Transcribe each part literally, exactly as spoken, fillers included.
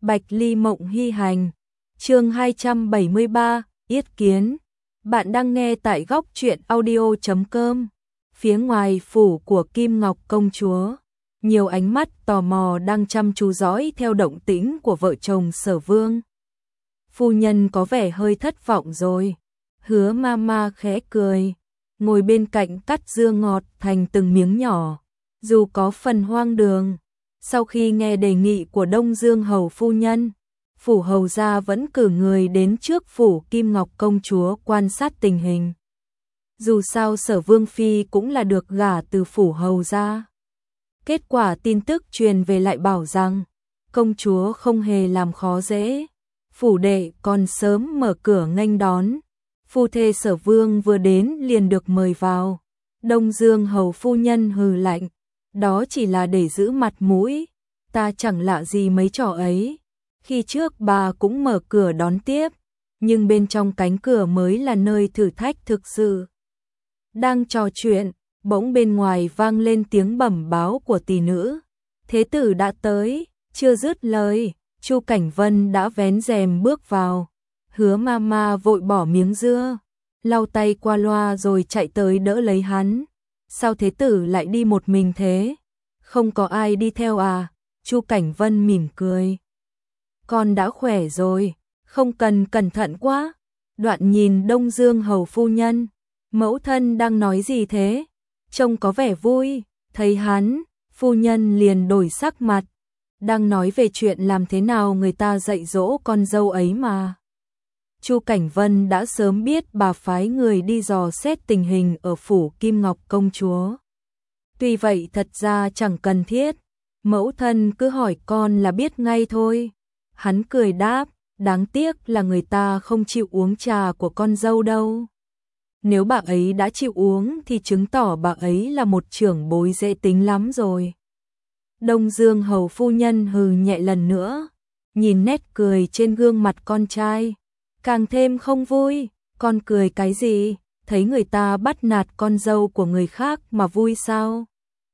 Bạch Ly Mộng Hy Hành. Chương hai trăm bảy mươi ba, Yết Kiến. Bạn đang nghe tại góc truyện audio chấm com. Phía ngoài phủ của Kim Ngọc công chúa, nhiều ánh mắt tò mò đang chăm chú dõi theo động tĩnh của vợ chồng Sở Vương. Phu nhân có vẻ hơi thất vọng rồi. Hứa Mama khẽ cười, ngồi bên cạnh cắt dưa ngọt thành từng miếng nhỏ, dù có phần hoang đường. Sau khi nghe đề nghị của Đông Dương hầu phu nhân, phủ hầu gia vẫn cử người đến trước phủ Kim Ngọc công chúa quan sát tình hình. Dù sao Sở Vương phi cũng là được gả từ phủ hầu gia. Kết quả tin tức truyền về lại bảo rằng công chúa không hề làm khó dễ, phủ đệ còn sớm mở cửa nghênh đón. Phu thê Sở Vương vừa đến liền được mời vào. Đông Dương hầu phu nhân hừ lạnh, đó chỉ là để giữ mặt mũi, ta chẳng lạ gì mấy trò ấy. Khi trước bà cũng mở cửa đón tiếp, nhưng bên trong cánh cửa mới là nơi thử thách thực sự. Đang trò chuyện, bỗng bên ngoài vang lên tiếng bẩm báo của tỷ nữ. Thế tử đã tới. Chưa dứt lời, Chu Cảnh Vân đã vén rèm bước vào. Hứa Mama vội bỏ miếng dưa, lau tay qua loa rồi chạy tới đỡ lấy hắn. Sao thế tử lại đi một mình thế? Không có ai đi theo à? Chu Cảnh Vân mỉm cười. Con đã khỏe rồi, không cần cẩn thận quá. Đoạn nhìn Đông Dương hầu phu nhân, mẫu thân đang nói gì thế? Trông có vẻ vui. Thấy hắn, phu nhân liền đổi sắc mặt. Đang nói về chuyện làm thế nào người ta dạy dỗ con dâu ấy mà. Chu Cảnh Vân đã sớm biết bà phái người đi dò xét tình hình ở phủ Kim Ngọc công chúa. Tuy vậy thật ra chẳng cần thiết, mẫu thân cứ hỏi con là biết ngay thôi. Hắn cười đáp, đáng tiếc là người ta không chịu uống trà của con dâu đâu. Nếu bà ấy đã chịu uống thì chứng tỏ bà ấy là một trưởng bối dễ tính lắm rồi. Đông Dương hầu phu nhân hừ nhẹ lần nữa, nhìn nét cười trên gương mặt con trai, càng thêm không vui. Con cười cái gì? Thấy người ta bắt nạt con dâu của người khác mà vui sao?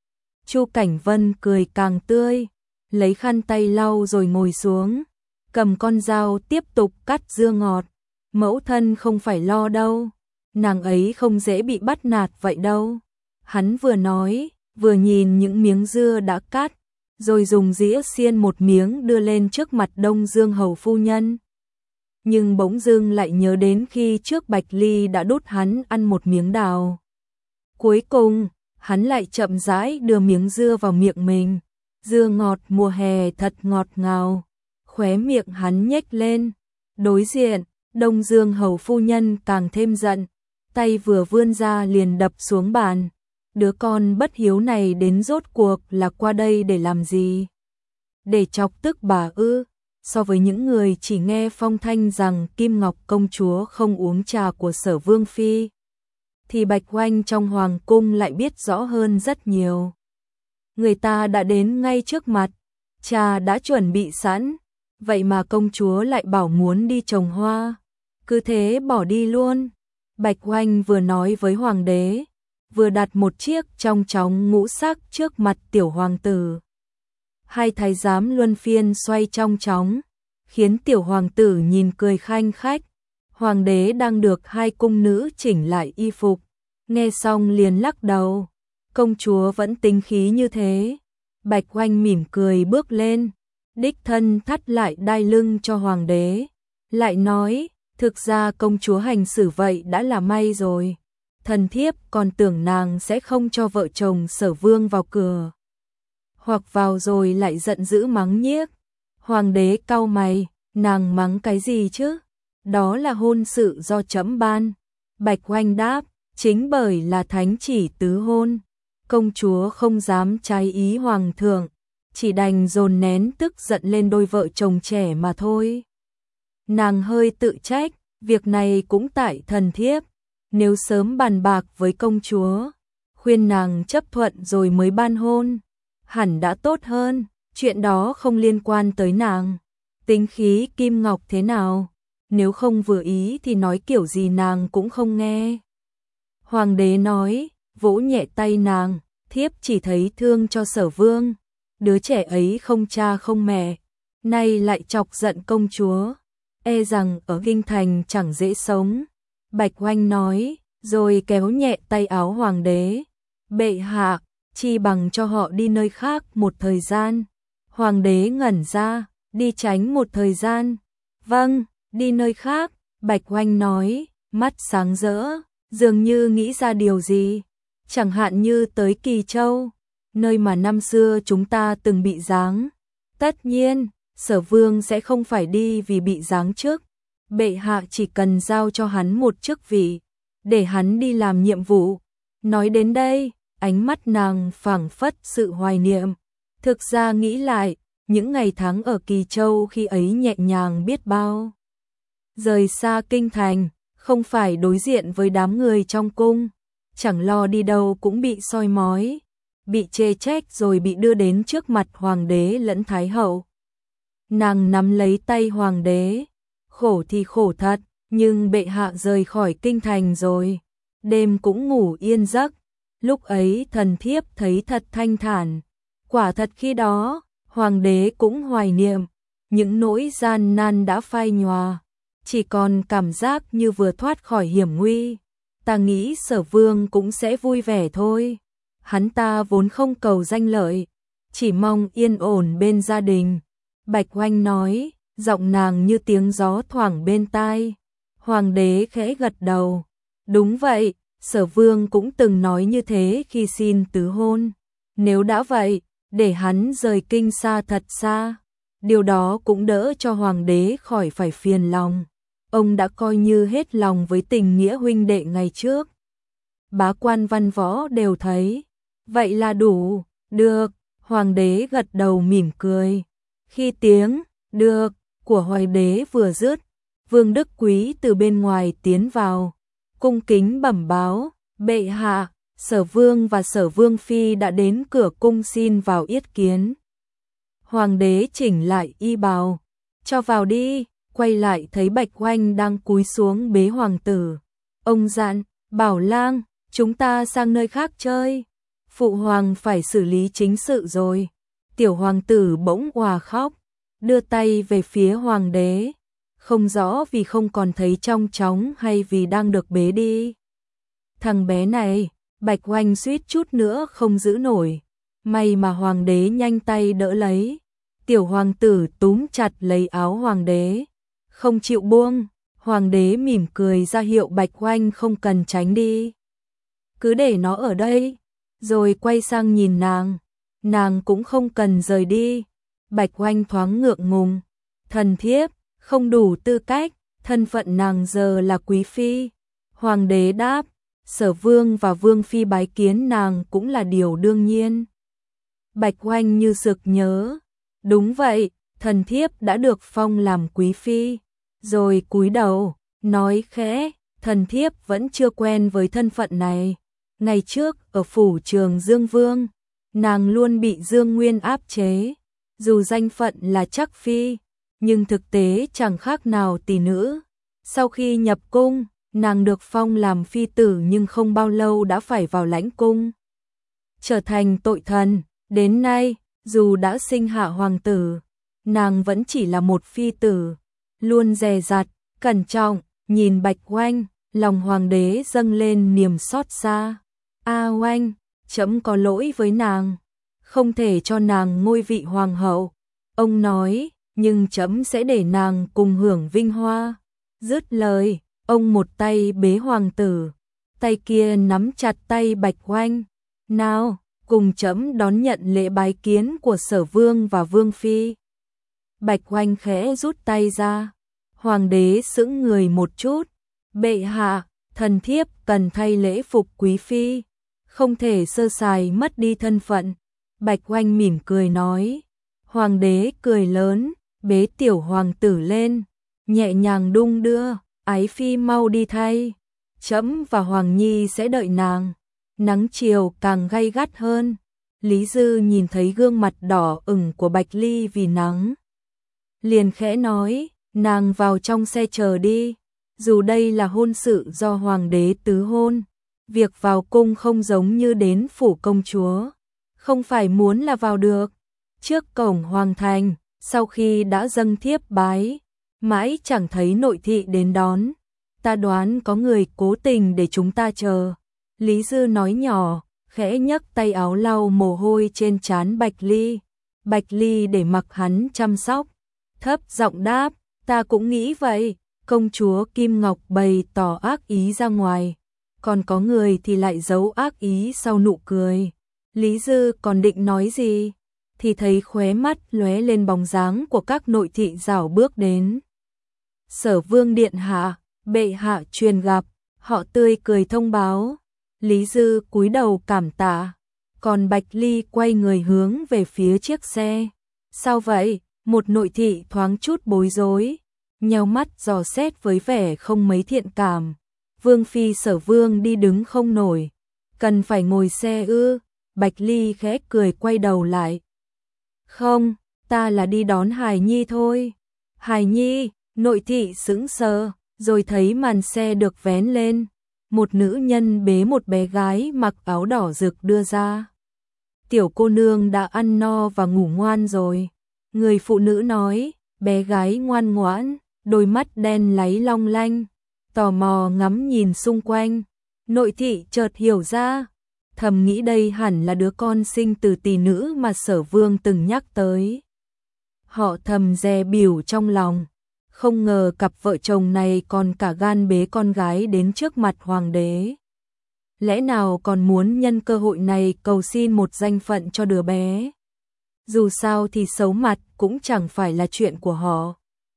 Chu Cảnh Vân cười càng tươi, lấy khăn tay lau rồi ngồi xuống, cầm con dao tiếp tục cắt dưa ngọt. Mẫu thân không phải lo đâu, nàng ấy không dễ bị bắt nạt vậy đâu. Hắn vừa nói, vừa nhìn những miếng dưa đã cắt, rồi dùng dĩa xiên một miếng đưa lên trước mặt Đông Dương hầu phu nhân. Nhưng bỗng dưng lại nhớ đến khi trước Bạch Ly đã đút hắn ăn một miếng đào. Cuối cùng, hắn lại chậm rãi đưa miếng dưa vào miệng mình. Dưa ngọt mùa hè thật ngọt ngào. Khóe miệng hắn nhếch lên. Đối diện, Đông Dương hầu phu nhân càng thêm giận, tay vừa vươn ra liền đập xuống bàn. Đứa con bất hiếu này đến rốt cuộc là qua đây để làm gì? Để chọc tức bà ư? So với những người chỉ nghe phong thanh rằng Kim Ngọc công chúa không uống trà của Sở Vương phi, thì Bạch Oanh trong hoàng cung lại biết rõ hơn rất nhiều. Người ta đã đến ngay trước mặt, trà đã chuẩn bị sẵn, vậy mà công chúa lại bảo muốn đi trồng hoa, cứ thế bỏ đi luôn. Bạch Oanh vừa nói với hoàng đế, vừa đặt một chiếc trong chóng ngũ sắc trước mặt tiểu hoàng tử. Hai thái giám luân phiên xoay trong chóng, khiến tiểu hoàng tử nhìn cười khanh khách. Hoàng đế đang được hai cung nữ chỉnh lại y phục, nghe xong liền lắc đầu. Công chúa vẫn tính khí như thế. Bạch Oanh mỉm cười bước lên, đích thân thắt lại đai lưng cho hoàng đế, lại nói, thực ra công chúa hành xử vậy đã là may rồi. Thần thiếp còn tưởng nàng sẽ không cho vợ chồng Sở Vương vào cửa, hoặc vào rồi lại giận dữ mắng nhiếc. Hoàng đế cau mày, nàng mắng cái gì chứ? Đó là hôn sự do trẫm ban. Bạch Oanh đáp, chính bởi là thánh chỉ tứ hôn, công chúa không dám trái ý hoàng thượng, chỉ đành dồn nén tức giận lên đôi vợ chồng trẻ mà thôi. Nàng hơi tự trách, việc này cũng tại thần thiếp, nếu sớm bàn bạc với công chúa, khuyên nàng chấp thuận rồi mới ban hôn, hẳn đã tốt hơn. Chuyện đó không liên quan tới nàng. Tính khí Kim Ngọc thế nào, nếu không vừa ý thì nói kiểu gì nàng cũng không nghe. Hoàng đế nói, vỗ nhẹ tay nàng, thiếp chỉ thấy thương cho Sở Vương, đứa trẻ ấy không cha không mẹ, nay lại chọc giận công chúa, e rằng ở kinh thành chẳng dễ sống. Bạch Oanh nói, rồi kéo nhẹ tay áo hoàng đế. Bệ hạ, chi bằng cho họ đi nơi khác một thời gian. Hoàng đế ngẩn ra, đi tránh một thời gian. Vâng, đi nơi khác, Bạch Oanh nói, mắt sáng rỡ, dường như nghĩ ra điều gì. Chẳng hạn như tới Kỳ Châu, nơi mà năm xưa chúng ta từng bị giáng. Tất nhiên, Sở Vương sẽ không phải đi vì bị giáng chức. Bệ hạ chỉ cần giao cho hắn một chức vị, để hắn đi làm nhiệm vụ. Nói đến đây, ánh mắt nàng phảng phất sự hoài niệm. Thực ra nghĩ lại, những ngày tháng ở Kỳ Châu khi ấy nhẹ nhàng biết bao. Rời xa kinh thành, không phải đối diện với đám người trong cung, chẳng lo đi đâu cũng bị soi mói, bị chê trách rồi bị đưa đến trước mặt hoàng đế lẫn thái hậu. Nàng nắm lấy tay hoàng đế, khổ thì khổ thật, nhưng bệ hạ rời khỏi kinh thành rồi, đêm cũng ngủ yên giấc. Lúc ấy thần thiếp thấy thật thanh thản, quả thật khi đó, hoàng đế cũng hoài niệm, những nỗi gian nan đã phai nhòa, chỉ còn cảm giác như vừa thoát khỏi hiểm nguy. Ta nghĩ Sở Vương cũng sẽ vui vẻ thôi, hắn ta vốn không cầu danh lợi, chỉ mong yên ổn bên gia đình. Bạch Oanh nói, giọng nàng như tiếng gió thoảng bên tai. Hoàng đế khẽ gật đầu, đúng vậy, Sở Vương cũng từng nói như thế khi xin tứ hôn. Nếu đã vậy, để hắn rời kinh xa thật xa, điều đó cũng đỡ cho hoàng đế khỏi phải phiền lòng. Ông đã coi như hết lòng với tình nghĩa huynh đệ ngày trước. Bá quan văn võ đều thấy, vậy là đủ. Được, hoàng đế gật đầu mỉm cười. Khi tiếng được của hoàng đế vừa dứt, Vương Đức Quý từ bên ngoài tiến vào, cung kính bẩm báo, bệ hạ, Sở Vương và Sở Vương phi đã đến cửa cung xin vào yết kiến. Hoàng đế chỉnh lại y bào, cho vào đi. Quay lại thấy Bạch Oanh đang cúi xuống bế hoàng tử. Ông dặn, Bảo Lang, chúng ta sang nơi khác chơi. Phụ hoàng phải xử lý chính sự rồi. Tiểu hoàng tử bỗng òa khóc, đưa tay về phía hoàng đế. Không rõ vì không còn thấy trong chóng hay vì đang được bế đi. Thằng bé này, Bạch Oanh suýt chút nữa không giữ nổi. May mà hoàng đế nhanh tay đỡ lấy. Tiểu hoàng tử túm chặt lấy áo hoàng đế, không chịu buông. Hoàng đế mỉm cười ra hiệu Bạch Oanh không cần tránh đi, cứ để nó ở đây, rồi quay sang nhìn nàng. Nàng cũng không cần rời đi. Bạch Oanh thoáng ngượng ngùng, thần thiếp không đủ tư cách, thân phận nàng giờ là quý phi. Hoàng đế đáp, Sở Vương và Vương phi bái kiến nàng cũng là điều đương nhiên. Bạch Oanh như sực nhớ, đúng vậy, thần thiếp đã được phong làm quý phi. Rồi cúi đầu, nói khẽ, thần thiếp vẫn chưa quen với thân phận này. Ngày trước, ở phủ Trường Dương Vương, nàng luôn bị Dương Nguyên áp chế. Dù danh phận là Trắc phi, nhưng thực tế chẳng khác nào tỷ nữ. Sau khi nhập cung, nàng được phong làm phi tử nhưng không bao lâu đã phải vào lãnh cung, trở thành tội thần. Đến nay, dù đã sinh hạ hoàng tử, nàng vẫn chỉ là một phi tử, luôn dè dặt, cẩn trọng. Nhìn Bạch Oanh, lòng hoàng đế dâng lên niềm xót xa. A Oanh, trẫm có lỗi với nàng, không thể cho nàng ngôi vị hoàng hậu. Ông nói, nhưng trẫm sẽ để nàng cùng hưởng vinh hoa. Dứt lời, ông một tay bế hoàng tử, tay kia nắm chặt tay Bạch Oanh. Nào, cùng trẫm đón nhận lễ bái kiến của Sở Vương và Vương phi. Bạch Oanh khẽ rút tay ra. Hoàng đế sững người một chút. Bệ hạ, thần thiếp cần thay lễ phục quý phi, không thể sơ sài mất đi thân phận. Bạch Oanh mỉm cười nói. Hoàng đế cười lớn, bế tiểu hoàng tử lên, nhẹ nhàng đung đưa, ái phi mau đi thay. Trẫm và Hoàng Nhi sẽ đợi nàng. Nắng chiều càng gay gắt hơn. Lý Dư nhìn thấy gương mặt đỏ ửng của Bạch Ly vì nắng, liền khẽ nói, nàng vào trong xe chờ đi. Dù đây là hôn sự do hoàng đế tứ hôn, việc vào cung không giống như đến phủ công chúa, không phải muốn là vào được. Trước cổng hoàng thành, Sau khi đã dâng thiếp bái, mãi chẳng thấy nội thị đến đón. Ta đoán có người cố tình để chúng ta chờ. Lý Dư nói nhỏ, khẽ nhấc tay áo lau mồ hôi trên trán Bạch Ly. Bạch Ly để mặc hắn chăm sóc, thấp giọng đáp, ta cũng nghĩ vậy. Công chúa Kim Ngọc bày tỏ ác ý ra ngoài, còn có người thì lại giấu ác ý sau nụ cười. Lý Dư còn định nói gì, thì thấy khóe mắt lóe lên bóng dáng của các nội thị rảo bước đến. Sở Vương điện hạ, bệ hạ truyền gặp, họ tươi cười thông báo. Lý Dư cúi đầu cảm tạ, còn Bạch Ly quay người hướng về phía chiếc xe. Sao vậy? Một nội thị thoáng chút bối rối, nheo mắt dò xét với vẻ không mấy thiện cảm. Vương phi Sở Vương đi đứng không nổi, cần phải ngồi xe ư? Bạch Ly khẽ cười quay đầu lại. Không, ta là đi đón Hải Nhi thôi. Hải Nhi, nội thị sững sờ, rồi thấy màn xe được vén lên. Một nữ nhân bế một bé gái mặc áo đỏ rực đưa ra. Tiểu cô nương đã ăn no và ngủ ngoan rồi. Người phụ nữ nói, bé gái ngoan ngoãn, đôi mắt đen láy long lanh, tò mò ngắm nhìn xung quanh. Nội thị chợt hiểu ra, thầm nghĩ đây hẳn là đứa con sinh từ tỷ nữ mà Sở Vương từng nhắc tới. Họ thầm dè bỉu trong lòng, không ngờ cặp vợ chồng này còn cả gan bế con gái đến trước mặt hoàng đế. Lẽ nào còn muốn nhân cơ hội này cầu xin một danh phận cho đứa bé? Dù sao thì xấu mặt cũng chẳng phải là chuyện của họ.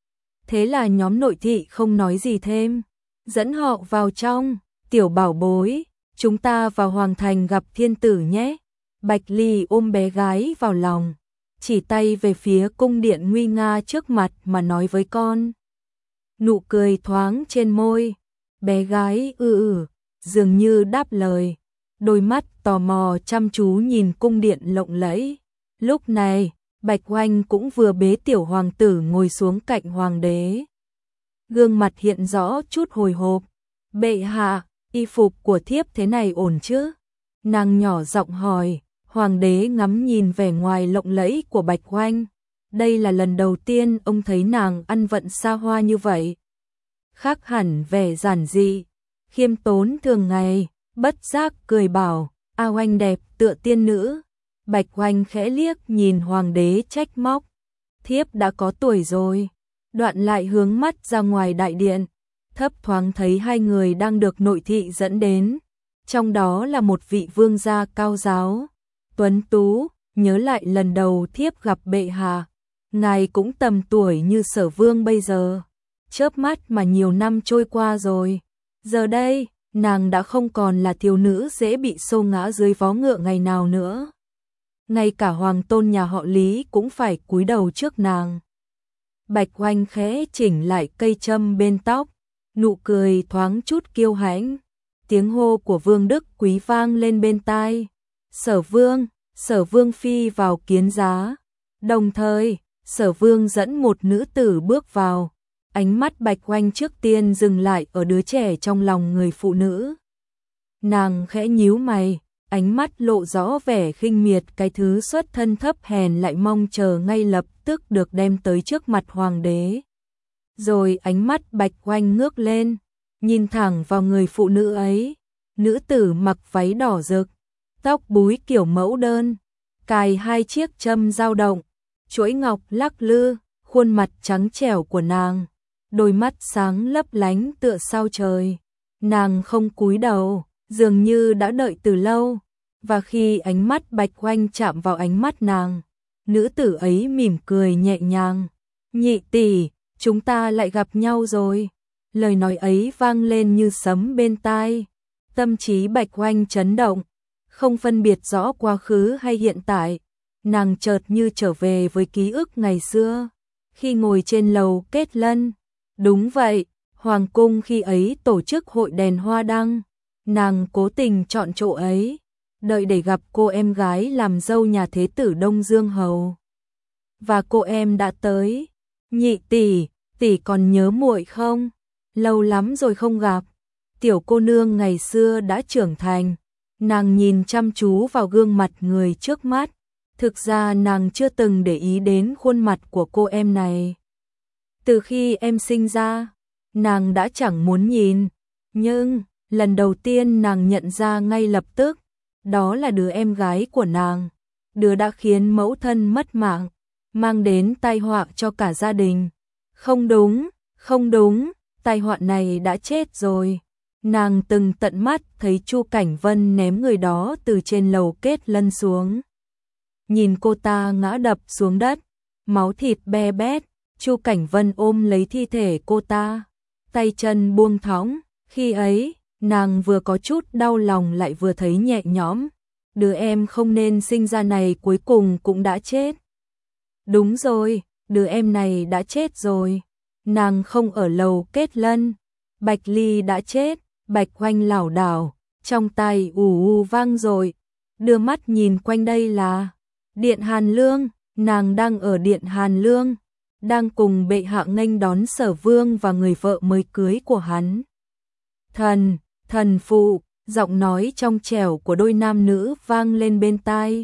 Thế là nhóm nội thị không nói gì thêm, dẫn họ vào trong. Tiểu bảo bối, chúng ta vào hoàng thành gặp thiên tử nhé. Bạch Ly ôm bé gái vào lòng, chỉ tay về phía cung điện nguy nga trước mặt mà nói với con. Nụ cười thoáng trên môi, bé gái ư ử, dường như đáp lời, đôi mắt tò mò chăm chú nhìn cung điện lộng lẫy. Lúc này, Bạch Oanh cũng vừa bế tiểu hoàng tử ngồi xuống cạnh hoàng đế. Gương mặt hiện rõ chút hồi hộp. Bệ hạ, y phục của thiếp thế này ổn chứ? Nàng nhỏ giọng hỏi. Hoàng đế ngắm nhìn vẻ ngoài lộng lẫy của Bạch Oanh. Đây là lần đầu tiên ông thấy nàng ăn vận xa hoa như vậy. Khác hẳn vẻ giản dị, khiêm tốn thường ngày, bất giác cười bảo, A Oanh đẹp tựa tiên nữ. Bạch Oanh khẽ liếc nhìn hoàng đế trách móc. Thiếp đã có tuổi rồi. Đoạn lại hướng mắt ra ngoài đại điện, thấp thoáng thấy hai người đang được nội thị dẫn đến. Trong đó là một vị vương gia cao giáo, tuấn tú, nhớ lại lần đầu thiếp gặp bệ hạ. Ngài cũng tầm tuổi như Sở Vương bây giờ. Chớp mắt mà nhiều năm trôi qua rồi. Giờ đây, nàng đã không còn là thiếu nữ dễ bị xô ngã dưới vó ngựa ngày nào nữa. Ngay cả hoàng tôn nhà họ Lý cũng phải cúi đầu trước nàng. Bạch Oanh khẽ chỉnh lại cây châm bên tóc, nụ cười thoáng chút kiêu hãnh. Tiếng hô của Vương Đức Quý vang lên bên tai. Sở Vương, Sở Vương phi vào kiến giá. Đồng thời, Sở Vương dẫn một nữ tử bước vào. Ánh mắt Bạch Oanh trước tiên dừng lại ở đứa trẻ trong lòng người phụ nữ. Nàng khẽ nhíu mày, ánh mắt lộ rõ vẻ khinh miệt, cái thứ xuất thân thấp hèn lại mong chờ ngay lập tức được đem tới trước mặt hoàng đế. Rồi ánh mắt Bạch Oanh ngước lên, nhìn thẳng vào người phụ nữ ấy. Nữ tử mặc váy đỏ rực, tóc búi kiểu mẫu đơn, cài hai chiếc châm dao động, chuỗi ngọc lắc lư, khuôn mặt trắng trẻo của nàng, đôi mắt sáng lấp lánh tựa sao trời. Nàng không cúi đầu, dường như đã đợi từ lâu, và khi ánh mắt Bạch Oanh chạm vào ánh mắt nàng, nữ tử ấy mỉm cười nhẹ nhàng. Nhị tỷ, chúng ta lại gặp nhau rồi. Lời nói ấy vang lên như sấm bên tai. Tâm trí Bạch Oanh chấn động, không phân biệt rõ quá khứ hay hiện tại. Nàng chợt như trở về với ký ức ngày xưa, khi ngồi trên lầu kết lân. Đúng vậy, hoàng cung khi ấy tổ chức hội đèn hoa đăng. Nàng cố tình chọn chỗ ấy, đợi để gặp cô em gái làm dâu nhà thế tử Đông Dương Hầu. Và cô em đã tới. Nhị tỷ, tỷ còn nhớ muội không? Lâu lắm rồi không gặp. Tiểu cô nương ngày xưa đã trưởng thành. Nàng nhìn chăm chú vào gương mặt người trước mắt, Thực ra nàng chưa từng để ý đến khuôn mặt của cô em này. Từ khi em sinh ra, nàng đã chẳng muốn nhìn, nhưng lần đầu tiên nàng nhận ra ngay lập tức, đó là đứa em gái của nàng, đứa đã khiến mẫu thân mất mạng, mang đến tai họa cho cả gia đình. Không đúng, không đúng, tai họa này đã chết rồi. Nàng từng tận mắt thấy Chu Cảnh Vân ném người đó từ trên lầu kết lân xuống. Nhìn cô ta ngã đập xuống đất, máu thịt be bét, Chu Cảnh Vân ôm lấy thi thể cô ta, tay chân buông thõng, khi ấy, nàng vừa có chút đau lòng lại vừa thấy nhẹ nhõm, đứa em không nên sinh ra này cuối cùng cũng đã chết. Đúng rồi, đứa em này đã chết rồi, nàng không ở lầu kết lân, Bạch Ly đã chết, Bạch Oanh lảo đảo, trong tai ù ù vang rồi, đưa mắt nhìn quanh đây là Điện Hàn Lương, nàng đang ở Điện Hàn Lương, đang cùng bệ hạ nghênh đón Sở Vương và người vợ mới cưới của hắn. Thần, thần phụ, giọng nói trong trẻo của đôi nam nữ vang lên bên tai.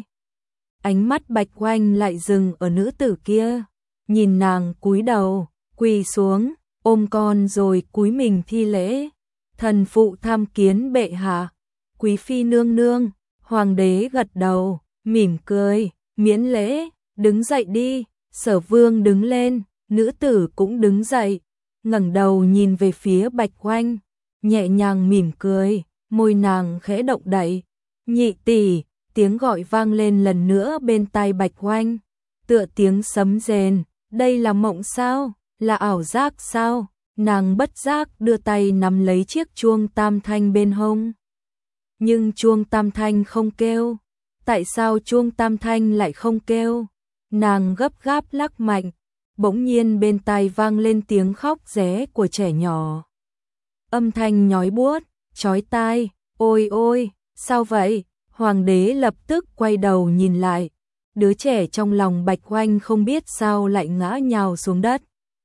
Ánh mắt Bạch Oanh lại dừng ở nữ tử kia, nhìn nàng cúi đầu, quỳ xuống, ôm con rồi cúi mình thi lễ. Thần phụ tham kiến bệ hạ, quý phi nương nương, hoàng đế gật đầu, mỉm cười, miễn lễ, đứng dậy đi. Sở Vương đứng lên, nữ tử cũng đứng dậy, ngẩng đầu nhìn về phía Bạch Oanh, nhẹ nhàng mỉm cười, môi nàng khẽ động đậy. Nhị tỷ, tiếng gọi vang lên lần nữa bên tai Bạch Oanh, tựa tiếng sấm rền, đây là mộng sao, là ảo giác sao? Nàng bất giác đưa tay nắm lấy chiếc chuông tam thanh bên hông. Nhưng chuông tam thanh không kêu, tại sao chuông tam thanh lại không kêu? Nàng gấp gáp lắc mạnh, bỗng nhiên bên tai vang lên tiếng khóc ré của trẻ nhỏ. Âm thanh nhói buốt, chói tai, ôi ôi, sao vậy? Hoàng đế lập tức quay đầu nhìn lại, đứa trẻ trong lòng Bạch Oanh không biết sao lại ngã nhào xuống đất.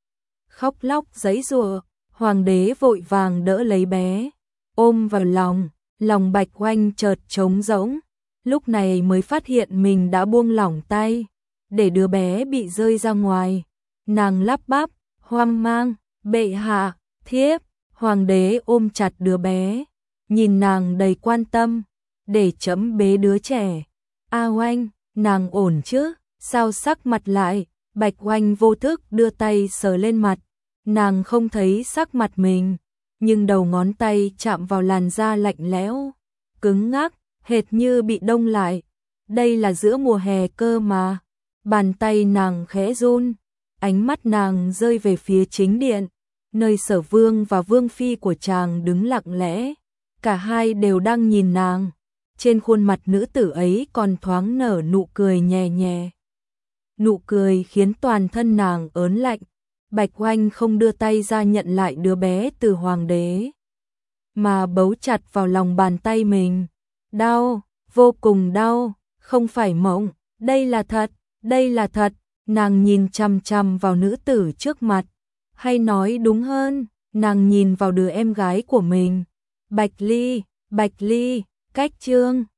Khóc lóc giãy giụa, hoàng đế vội vàng đỡ lấy bé, ôm vào lòng, lòng Bạch Oanh chợt trống rỗng, lúc này mới phát hiện mình đã buông lỏng tay, để đứa bé bị rơi ra ngoài. Nàng lắp bắp, hoang mang, bệ hạ, thiếp. Hoàng đế ôm chặt đứa bé, nhìn nàng đầy quan tâm, để chấm bế đứa trẻ. A Oanh, nàng ổn chứ? Sao sắc mặt lại? Bạch Oanh vô thức đưa tay sờ lên mặt, nàng không thấy sắc mặt mình, nhưng đầu ngón tay chạm vào làn da lạnh lẽo, cứng ngắc, hệt như bị đông lại. Đây là giữa mùa hè cơ mà. Bàn tay nàng khẽ run, ánh mắt nàng rơi về phía chính điện, nơi Sở Vương và Vương phi của chàng đứng lặng lẽ, cả hai đều đang nhìn nàng. Trên khuôn mặt nữ tử ấy còn thoáng nở nụ cười nhẹ nhẹ. Nụ cười khiến toàn thân nàng ớn lạnh. Bạch Oanh không đưa tay ra nhận lại đứa bé từ hoàng đế, mà bấu chặt vào lòng bàn tay mình. Đau, vô cùng đau, không phải mộng, đây là thật, đây là thật. Nàng nhìn chằm chằm vào nữ tử trước mặt, hay nói đúng hơn, nàng nhìn vào đứa em gái của mình. Bạch Ly, Bạch Ly, cách chương